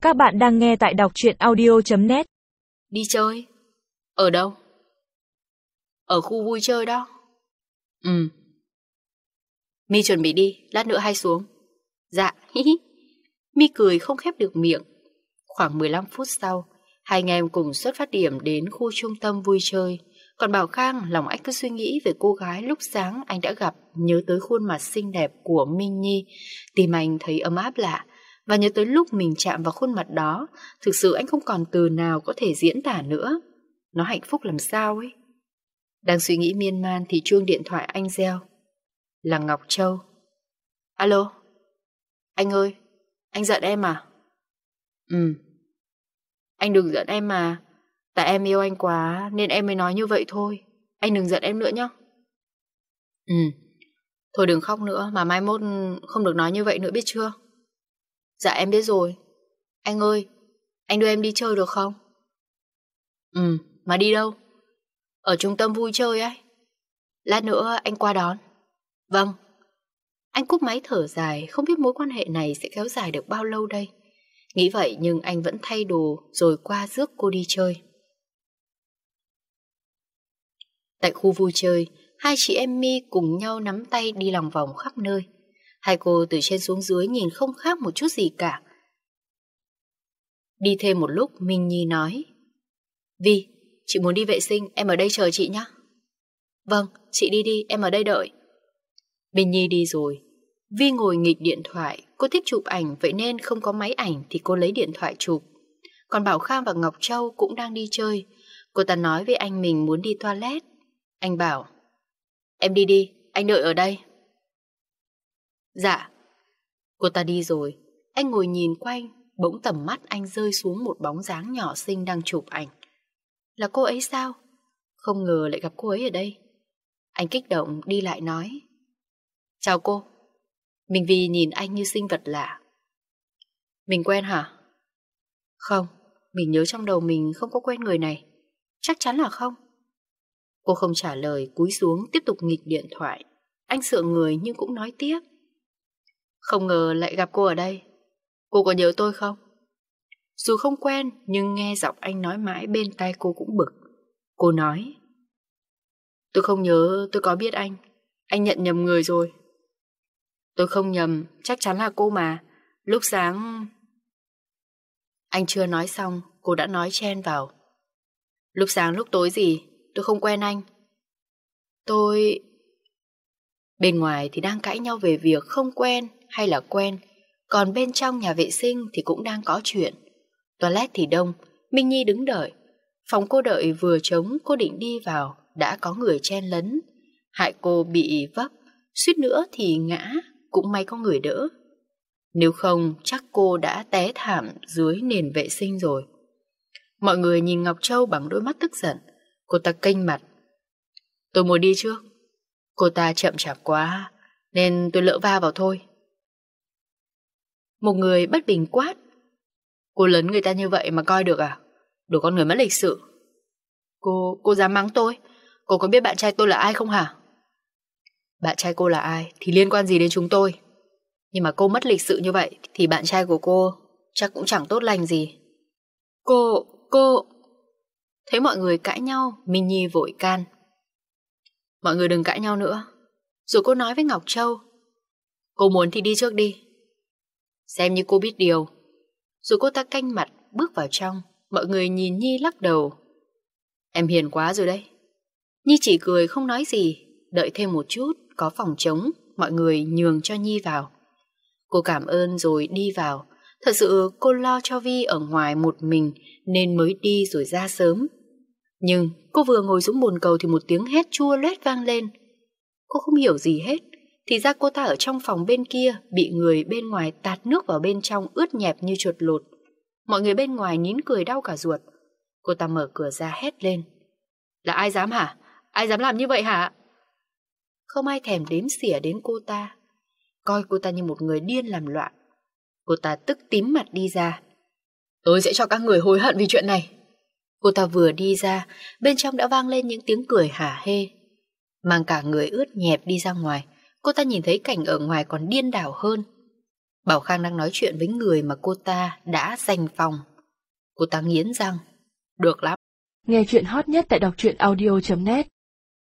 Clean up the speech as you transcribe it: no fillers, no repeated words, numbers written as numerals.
Các bạn đang nghe tại đọc truyện audio.net. Đi chơi? Ở đâu? Ở khu vui chơi đó. My chuẩn bị đi, lát nữa hay xuống. Dạ, My cười không khép được miệng. Khoảng 15 phút sau, hai anh em cùng xuất phát điểm đến khu trung tâm vui chơi. Còn Bảo Khang, lòng anh cứ suy nghĩ về cô gái lúc sáng anh đã gặp, nhớ tới khuôn mặt xinh đẹp của Minh Nhi. Tim anh thấy ấm áp lạ, và nhớ tới lúc mình chạm vào khuôn mặt đó, thực sự anh không còn từ nào có thể diễn tả nữa. Nó hạnh phúc làm sao ấy. Đang suy nghĩ miên man thì chuông điện thoại anh reo. Là Ngọc Châu. Alo? Anh ơi, anh giận em à? Anh đừng giận em mà. Tại em yêu anh quá nên em mới nói như vậy thôi. Anh đừng giận em nữa nhé. Thôi đừng khóc nữa, mà mai mốt không được nói như vậy nữa biết chưa? Dạ em biết rồi. Anh ơi, anh đưa em đi chơi được không? Mà đi đâu? Ở trung tâm vui chơi ấy. Lát nữa anh qua đón. Vâng. Anh cúp máy thở dài, không biết mối quan hệ này sẽ kéo dài được bao lâu đây. Nghĩ vậy nhưng anh vẫn thay đồ rồi qua rước cô đi chơi. Tại khu vui chơi, hai chị em My cùng nhau nắm tay đi lòng vòng khắp nơi. Hai cô từ trên xuống dưới nhìn không khác một chút gì cả. Đi thêm một lúc, Minh Nhi nói: Vi, chị muốn đi vệ sinh, em ở đây chờ chị nhé. Vâng, chị đi, em ở đây đợi. Minh Nhi đi rồi. Vi ngồi nghịch điện thoại, cô thích chụp ảnh vậy nên không có máy ảnh thì cô lấy điện thoại chụp. Còn Bảo Khang và Ngọc Châu cũng đang đi chơi. Cô ta nói với anh mình muốn đi toilet. Anh bảo: Em đi, anh đợi ở đây. Dạ. Cô ta đi rồi. Anh ngồi nhìn quanh, bỗng tầm mắt anh rơi xuống một bóng dáng nhỏ xinh đang chụp ảnh. Là cô ấy sao? Không ngờ lại gặp cô ấy ở đây. Anh kích động đi lại nói: Chào cô. Minh Vi nhìn anh như sinh vật lạ. Mình quen hả? Không, mình nhớ trong đầu mình không có quen người này. Chắc chắn là không. Cô không trả lời, cúi xuống tiếp tục nghịch điện thoại. Anh sượng người nhưng cũng nói tiếp: Không ngờ lại gặp cô ở đây. Cô có nhớ tôi không? Dù không quen nhưng nghe giọng anh nói mãi bên tai cô cũng bực. Cô nói: Tôi không nhớ, tôi có biết anh. Anh nhận nhầm người rồi. Tôi không nhầm, chắc chắn là cô mà. Lúc sáng... Anh chưa nói xong, cô đã nói chen vào: Lúc sáng lúc tối gì? Tôi không quen anh. Tôi... Bên ngoài thì đang cãi nhau về việc không quen hay là quen, còn bên trong nhà vệ sinh thì cũng đang có chuyện. Toilet thì đông, Minh Nhi đứng đợi. Phòng cô đợi vừa trống, cô định đi vào, đã có người chen lấn. Hại cô bị vấp, suýt nữa thì ngã, cũng may có người đỡ. Nếu không chắc cô đã té thảm dưới nền vệ sinh rồi. Mọi người nhìn Ngọc Châu bằng đôi mắt tức giận. Cô ta kênh mặt: Tôi muốn đi trước. Cô ta chậm chạp quá nên tôi lỡ va vào thôi. Một người bất bình quát: Cô lấn người ta như vậy mà coi được à? Đồ con người mất lịch sự. Cô dám mắng tôi? Cô có biết bạn trai tôi là ai không hả? Bạn trai cô là ai thì liên quan gì đến chúng tôi? Nhưng mà cô mất lịch sự như vậy thì bạn trai của cô chắc cũng chẳng tốt lành gì. Cô... Thấy mọi người cãi nhau, Minh Nhi vội can: Mọi người đừng cãi nhau nữa. Rồi cô nói với Ngọc Châu: Cô muốn thì đi trước đi. Xem như cô biết điều. Rồi cô ta canh mặt bước vào trong. Mọi người nhìn Nhi lắc đầu: Em hiền quá rồi đấy. Nhi chỉ cười không nói gì. Đợi thêm một chút, có phòng trống, mọi người nhường cho Nhi vào. Cô cảm ơn rồi đi vào. Thật sự cô lo cho Vi ở ngoài một mình nên mới đi rồi ra sớm. Nhưng cô vừa ngồi xuống bồn cầu thì một tiếng hét chua loét vang lên. Cô không hiểu gì hết. Thì ra cô ta ở trong phòng bên kia bị người bên ngoài tạt nước vào bên trong ướt nhẹp như chuột lột. Mọi người bên ngoài nín cười đau cả ruột. Cô ta mở cửa ra hét lên: Là ai dám hả? Ai dám làm như vậy hả? Không ai thèm đếm xỉa đến cô ta, coi cô ta như một người điên làm loạn. Cô ta tức tím mặt đi ra: Tôi sẽ cho các người hối hận vì chuyện này. Cô ta vừa đi ra, bên trong đã vang lên những tiếng cười hả hê. Mang cả người ướt nhẹp đi ra ngoài, cô ta nhìn thấy cảnh ở ngoài còn điên đảo hơn. Bảo Khang đang nói chuyện với người mà cô ta đã giành phòng. Cô ta nghiến răng. Được lắm. Nghe chuyện hot nhất tại đọc truyện audio.net